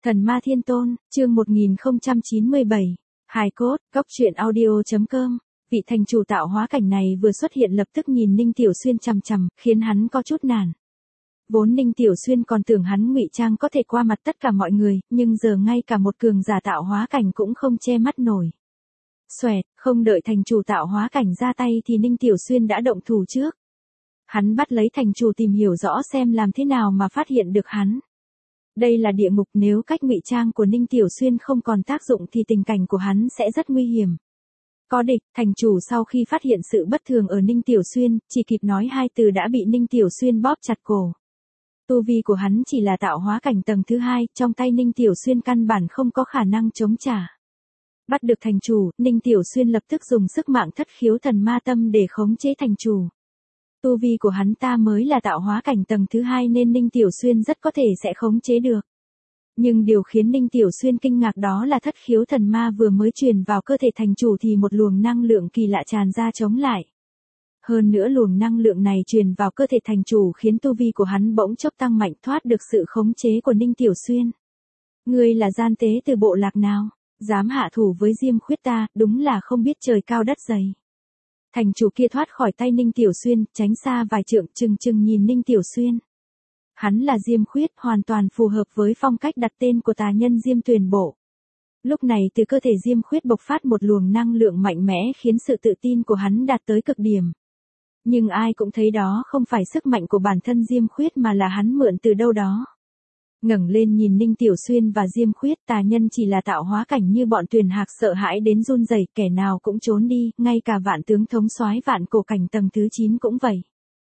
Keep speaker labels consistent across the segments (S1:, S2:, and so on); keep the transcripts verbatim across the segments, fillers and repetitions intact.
S1: Thần Ma Thiên Tôn, chương một nghìn không trăm chín mươi bảy. Hài cốt, góc truyện audio.com. Vị thành chủ tạo hóa cảnh này vừa xuất hiện lập tức nhìn Ninh Tiểu Xuyên chằm chằm, khiến hắn có chút nản. Vốn Ninh Tiểu Xuyên còn tưởng hắn ngụy trang có thể qua mặt tất cả mọi người, nhưng giờ ngay cả một cường giả tạo hóa cảnh cũng không che mắt nổi. Xoẹt, không đợi thành chủ tạo hóa cảnh ra tay thì Ninh Tiểu Xuyên đã động thủ trước. Hắn bắt lấy thành chủ tìm hiểu rõ xem làm thế nào mà phát hiện được hắn. Đây là địa ngục, nếu cách ngụy trang của Ninh Tiểu Xuyên không còn tác dụng thì tình cảnh của hắn sẽ rất nguy hiểm. Có địch, thành chủ sau khi phát hiện sự bất thường ở Ninh Tiểu Xuyên, chỉ kịp nói hai từ đã bị Ninh Tiểu Xuyên bóp chặt cổ. Tu vi của hắn chỉ là tạo hóa cảnh tầng thứ hai, trong tay Ninh Tiểu Xuyên căn bản không có khả năng chống trả. Bắt được thành chủ, Ninh Tiểu Xuyên lập tức dùng sức mạng thất khiếu thần ma tâm để khống chế thành chủ. Tu vi của hắn ta mới là tạo hóa cảnh tầng thứ hai nên Ninh Tiểu Xuyên rất có thể sẽ khống chế được. Nhưng điều khiến Ninh Tiểu Xuyên kinh ngạc đó là thất khiếu thần ma vừa mới truyền vào cơ thể thành chủ thì một luồng năng lượng kỳ lạ tràn ra chống lại. Hơn nữa luồng năng lượng này truyền vào cơ thể thành chủ khiến tu vi của hắn bỗng chốc tăng mạnh, thoát được sự khống chế của Ninh Tiểu Xuyên. Ngươi là gian tế từ bộ lạc nào? Dám hạ thủ với Diêm Khuyết ta, đúng là không biết trời cao đất dày. Thành chủ kia thoát khỏi tay Ninh Tiểu Xuyên, tránh xa vài trượng, chừng chừng nhìn Ninh Tiểu Xuyên. Hắn là Diêm Khuyết, hoàn toàn phù hợp với phong cách đặt tên của tà nhân Diêm Tuyền Bộ. Lúc này từ cơ thể Diêm Khuyết bộc phát một luồng năng lượng mạnh mẽ khiến sự tự tin của hắn đạt tới cực điểm. Nhưng ai cũng thấy đó không phải sức mạnh của bản thân Diêm Khuyết mà là hắn mượn từ đâu đó. Ngẩng lên nhìn Ninh Tiểu Xuyên và Diêm Khuyết, tà nhân chỉ là tạo hóa cảnh như bọn Tuyền Hạc sợ hãi đến run rẩy, kẻ nào cũng trốn đi, ngay cả vạn tướng thống soái vạn cổ cảnh tầng thứ chín cũng vậy.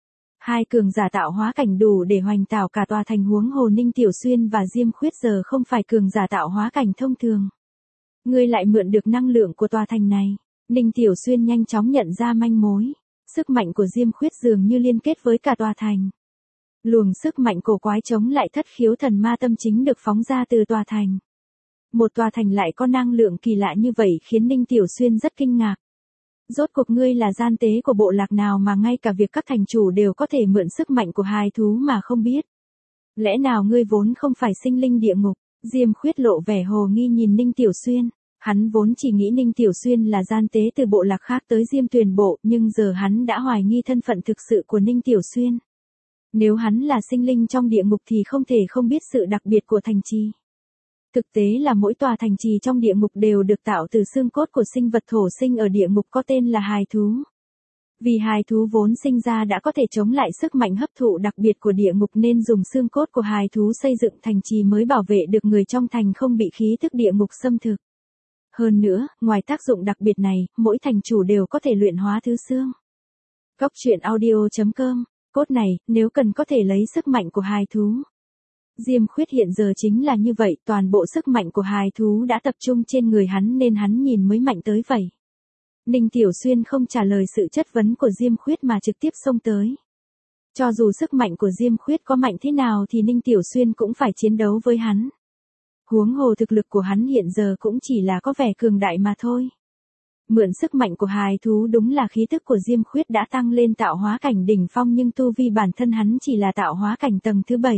S1: Hai cường giả tạo hóa cảnh đủ để hoành tảo cả tòa thành, huống hồ Ninh Tiểu Xuyên và Diêm Khuyết giờ không phải cường giả tạo hóa cảnh thông thường. Ngươi lại mượn được năng lượng của tòa thành này. Ninh Tiểu Xuyên nhanh chóng nhận ra manh mối. Sức mạnh của Diêm Khuyết dường như liên kết với cả tòa thành. Luồng sức mạnh cổ quái chống lại thất khiếu thần ma tâm chính được phóng ra từ tòa thành. Một tòa thành lại có năng lượng kỳ lạ như vậy khiến Ninh Tiểu Xuyên rất kinh ngạc. Rốt cuộc ngươi là gian tế của bộ lạc nào mà ngay cả việc các thành chủ đều có thể mượn sức mạnh của hài thú mà không biết? Lẽ nào ngươi vốn không phải sinh linh địa ngục? Diêm Khuyết lộ vẻ hồ nghi nhìn Ninh Tiểu Xuyên. Hắn vốn chỉ nghĩ Ninh Tiểu Xuyên là gian tế từ bộ lạc khác tới Diêm Tuyền Bộ, nhưng giờ hắn đã hoài nghi thân phận thực sự của Ninh Tiểu Xuyên. Nếu hắn là sinh linh trong địa ngục thì không thể không biết sự đặc biệt của thành trì. Thực tế là mỗi tòa thành trì trong địa ngục đều được tạo từ xương cốt của sinh vật thổ sinh ở địa ngục có tên là hài thú. Vì hài thú vốn sinh ra đã có thể chống lại sức mạnh hấp thụ đặc biệt của địa ngục nên dùng xương cốt của hài thú xây dựng thành trì mới bảo vệ được người trong thành không bị khí thức địa ngục xâm thực. Hơn nữa, ngoài tác dụng đặc biệt này, mỗi thành chủ đều có thể luyện hóa thứ xương. Góc truyện audio.com. Cốt này, nếu cần có thể lấy sức mạnh của hài thú. Diêm Khuyết hiện giờ chính là như vậy, toàn bộ sức mạnh của hài thú đã tập trung trên người hắn nên hắn nhìn mới mạnh tới vậy. Ninh Tiểu Xuyên không trả lời sự chất vấn của Diêm Khuyết mà trực tiếp xông tới. Cho dù sức mạnh của Diêm Khuyết có mạnh thế nào thì Ninh Tiểu Xuyên cũng phải chiến đấu với hắn. Huống hồ thực lực của hắn hiện giờ cũng chỉ là có vẻ cường đại mà thôi. Mượn sức mạnh của hài thú đúng là khí tức của Diêm Khuyết đã tăng lên tạo hóa cảnh đỉnh phong nhưng tu vi bản thân hắn chỉ là tạo hóa cảnh tầng thứ bảy.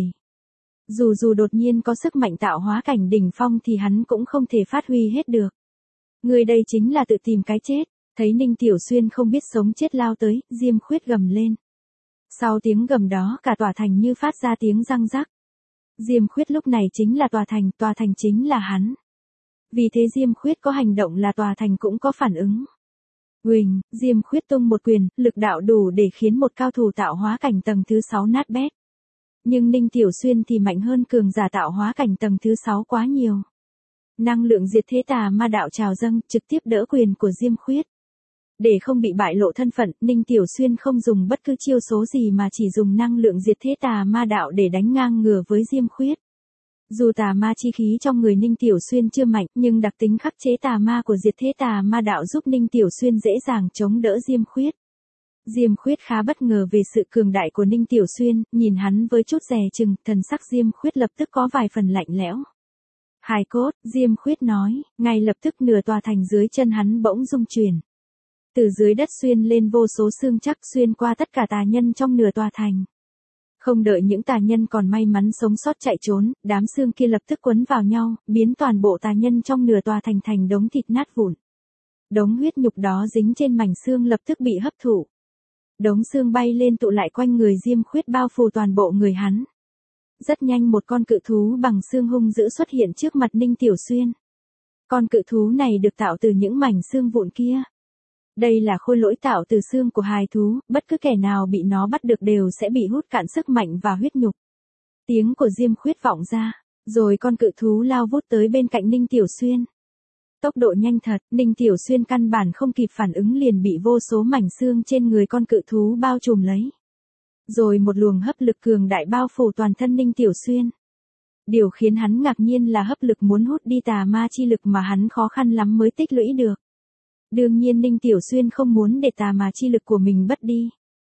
S1: Dù dù đột nhiên có sức mạnh tạo hóa cảnh đỉnh phong thì hắn cũng không thể phát huy hết được. Người đây chính là tự tìm cái chết. Thấy Ninh Tiểu Xuyên không biết sống chết lao tới, Diêm Khuyết gầm lên. Sau tiếng gầm đó cả tòa thành như phát ra tiếng răng rắc. Diêm Khuyết lúc này chính là tòa thành, tòa thành chính là hắn. Vì thế Diêm Khuyết có hành động là tòa thành cũng có phản ứng. Uỳnh, Diêm Khuyết tung một quyền, lực đạo đủ để khiến một cao thủ tạo hóa cảnh tầng thứ sáu nát bét. Nhưng Ninh Tiểu Xuyên thì mạnh hơn cường giả tạo hóa cảnh tầng thứ sáu quá nhiều. Năng lượng diệt thế tà ma đạo trào dâng, trực tiếp đỡ quyền của Diêm Khuyết. Để không bị bại lộ thân phận, Ninh Tiểu Xuyên không dùng bất cứ chiêu số gì mà chỉ dùng năng lượng diệt thế tà ma đạo để đánh ngang ngửa với Diêm Khuyết. Dù tà ma chi khí trong người Ninh Tiểu Xuyên chưa mạnh, nhưng đặc tính khắc chế tà ma của diệt thế tà ma đạo giúp Ninh Tiểu Xuyên dễ dàng chống đỡ Diêm Khuyết. Diêm Khuyết khá bất ngờ về sự cường đại của Ninh Tiểu Xuyên, nhìn hắn với chút dè chừng, thần sắc Diêm Khuyết lập tức có vài phần lạnh lẽo. Hài cốt, Diêm Khuyết nói, ngay lập tức nửa tòa thành dưới chân hắn bỗng rung chuyển. Từ dưới đất xuyên lên vô số xương chắc xuyên qua tất cả tà nhân trong nửa tòa thành. Không đợi những tà nhân còn may mắn sống sót chạy trốn, đám xương kia lập tức quấn vào nhau, biến toàn bộ tà nhân trong nửa tòa thành thành đống thịt nát vụn. Đống huyết nhục đó dính trên mảnh xương lập tức bị hấp thụ. Đống xương bay lên tụ lại quanh người Diêm Khuyết bao phủ toàn bộ người hắn. Rất nhanh một con cự thú bằng xương hung dữ xuất hiện trước mặt Ninh Tiểu Xuyên. Con cự thú này được tạo từ những mảnh xương vụn kia. Đây là khôi lỗi tạo từ xương của hài thú, bất cứ kẻ nào bị nó bắt được đều sẽ bị hút cạn sức mạnh và huyết nhục. Tiếng của Diêm Khuyết vọng ra, rồi con cự thú lao vút tới bên cạnh Ninh Tiểu Xuyên. Tốc độ nhanh thật, Ninh Tiểu Xuyên căn bản không kịp phản ứng liền bị vô số mảnh xương trên người con cự thú bao trùm lấy. Rồi một luồng hấp lực cường đại bao phủ toàn thân Ninh Tiểu Xuyên. Điều khiến hắn ngạc nhiên là hấp lực muốn hút đi tà ma chi lực mà hắn khó khăn lắm mới tích lũy được. Đương nhiên Ninh Tiểu Xuyên không muốn để tà ma chi lực của mình mất đi.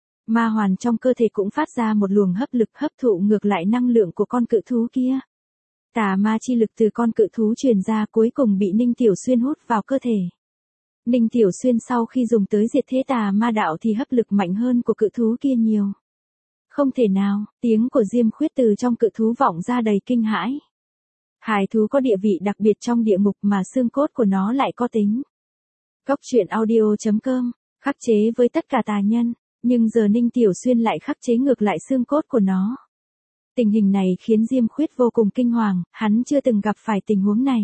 S1: Ma hoàn trong cơ thể cũng phát ra một luồng hấp lực hấp thụ ngược lại năng lượng của con cự thú kia. Tà ma chi lực từ con cự thú truyền ra cuối cùng bị Ninh Tiểu Xuyên hút vào cơ thể. Ninh Tiểu Xuyên sau khi dùng tới diệt thế tà ma đạo thì hấp lực mạnh hơn của cự thú kia nhiều. Không thể nào, tiếng của Diêm Khuyết từ trong cự thú vọng ra đầy kinh hãi. Hài thú có địa vị đặc biệt trong địa ngục mà xương cốt của nó lại có tính. Cốc truyện audio chấm com, khắc chế với tất cả tà nhân, nhưng giờ Ninh Tiểu Xuyên lại khắc chế ngược lại xương cốt của nó. Tình hình này khiến Diêm Khuyết vô cùng kinh hoàng, hắn chưa từng gặp phải tình huống này.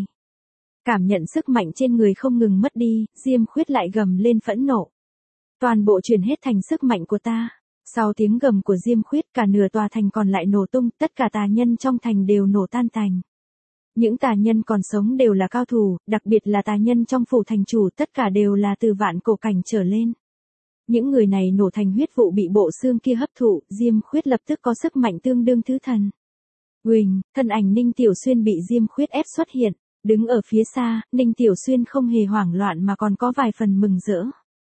S1: Cảm nhận sức mạnh trên người không ngừng mất đi, Diêm Khuyết lại gầm lên phẫn nộ. Toàn bộ chuyển hết thành sức mạnh của ta. Sau tiếng gầm của Diêm Khuyết cả nửa tòa thành còn lại nổ tung, tất cả tà nhân trong thành đều nổ tan tành. Những tà nhân còn sống đều là cao thủ, đặc biệt là tà nhân trong phủ thành chủ tất cả đều là từ vạn cổ cảnh trở lên. Những người này nổ thành huyết vụ bị bộ xương kia hấp thụ, Diêm Khuyết lập tức có sức mạnh tương đương thứ thần. Huỳnh, thân ảnh Ninh Tiểu Xuyên bị Diêm Khuyết ép xuất hiện, đứng ở phía xa, Ninh Tiểu Xuyên không hề hoảng loạn mà còn có vài phần mừng rỡ.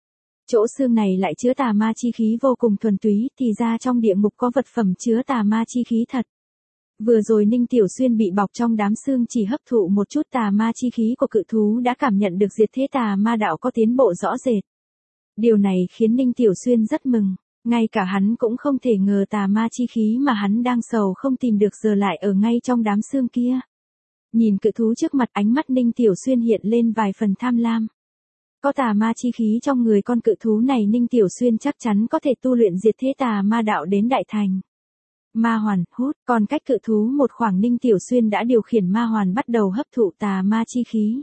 S1: Chỗ xương này lại chứa tà ma chi khí vô cùng thuần túy, thì ra trong địa ngục có vật phẩm chứa tà ma chi khí thật. Vừa rồi Ninh Tiểu Xuyên bị bọc trong đám xương chỉ hấp thụ một chút tà ma chi khí của cự thú đã cảm nhận được diệt thế tà ma đạo có tiến bộ rõ rệt. Điều này khiến Ninh Tiểu Xuyên rất mừng, ngay cả hắn cũng không thể ngờ tà ma chi khí mà hắn đang sầu không tìm được giờ lại ở ngay trong đám xương kia. Nhìn cự thú trước mặt ánh mắt Ninh Tiểu Xuyên hiện lên vài phần tham lam. Có tà ma chi khí trong người con cự thú này Ninh Tiểu Xuyên chắc chắn có thể tu luyện diệt thế tà ma đạo đến đại thành. Ma hoàn, hút, còn cách cự thú một khoảng Ninh Tiểu Xuyên đã điều khiển ma hoàn bắt đầu hấp thụ tà ma chi khí.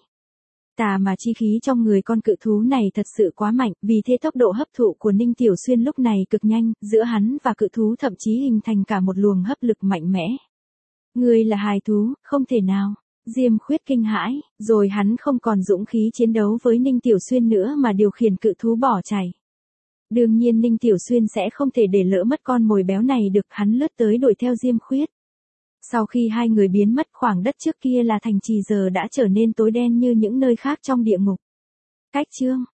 S1: Tà ma chi khí trong người con cự thú này thật sự quá mạnh, vì thế tốc độ hấp thụ của Ninh Tiểu Xuyên lúc này cực nhanh, giữa hắn và cự thú thậm chí hình thành cả một luồng hấp lực mạnh mẽ. Ngươi là hài thú, không thể nào. Diêm Khuyết kinh hãi, rồi hắn không còn dũng khí chiến đấu với Ninh Tiểu Xuyên nữa mà điều khiển cự thú bỏ chạy. Đương nhiên Ninh Tiểu Xuyên sẽ không thể để lỡ mất con mồi béo này được, hắn lướt tới đuổi theo Diêm Khuyết. Sau khi hai người biến mất khoảng đất trước kia là thành trì giờ đã trở nên tối đen như những nơi khác trong địa ngục. Cách chương